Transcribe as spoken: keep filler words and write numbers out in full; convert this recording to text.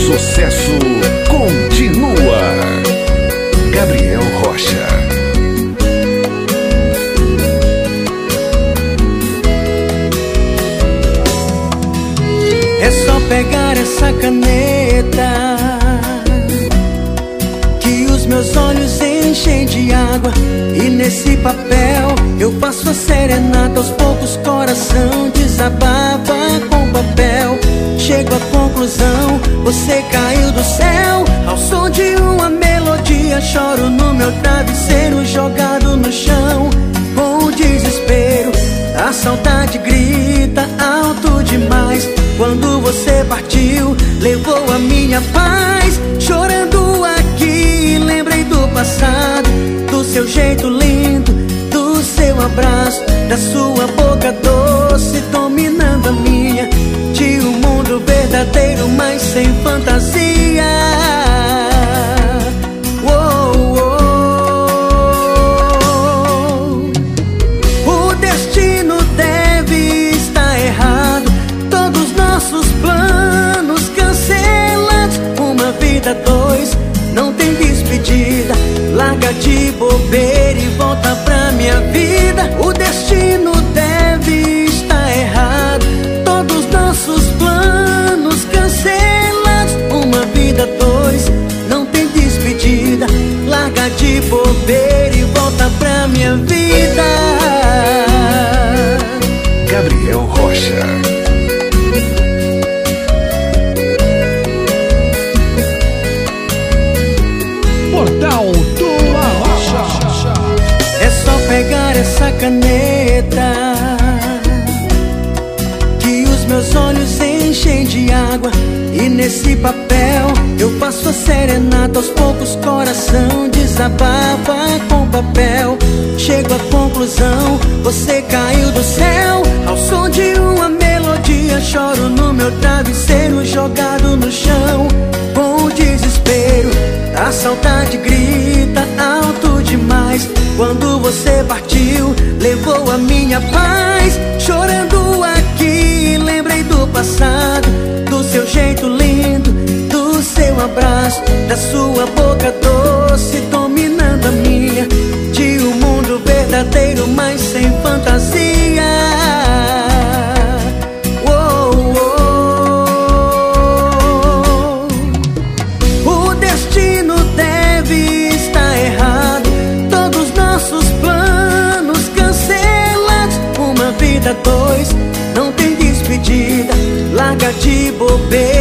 sucesso continua. Gabriel Rocha. É só pegar essa caneta que os meus olhos enchem de água, e nesse papel eu passo a serenata. Aos poucos coração desabafa com papel. Chego à conclusão, você caiu do céu. Ao som de uma melodia choro no meu travesseiro, jogado no chão com o desespero. A saudade grita alto demais. Quando você partiu, levou a minha paz. Chorando aqui, lembrei do passado, do seu jeito lindo, do seu abraço, da sua boca doce dominando a minha. De um mundo verdadeiro, mas sem fantasia. Oh, oh. O destino deve estar errado, todos nossos planos cancelados. Uma vida, dois, não tem despedida. Larga de bobeira e volta pra minha vida. O destino deve estar errado, todos nossos planos cancelados. Uma vida, dois, não tem despedida. Larga de bobeira e volta pra minha vida. Gabriel Rocha. Portal do Arrocha. É só pegar essa caneta que os meus olhos enchem de água, e nesse papel eu passo a serenata. Aos poucos coração desabafa com papel. Chego à conclusão, você caiu do céu. Ao som de uma melodia choro no meu travesseiro, jogado no chão com o desespero. A saudade grita alto demais. Quando você partiu, levou a minha paz. Chorando aqui, lembrei do passado, do seu jeito lindo, do seu abraço, da sua boca doce dominando a minha. De um mundo verdadeiro, mas sem fantasia. Oh, oh. O destino deve estar errado, todos nossos planos cancelados. Uma vida, dois, não tem despedida. Larga de bobeira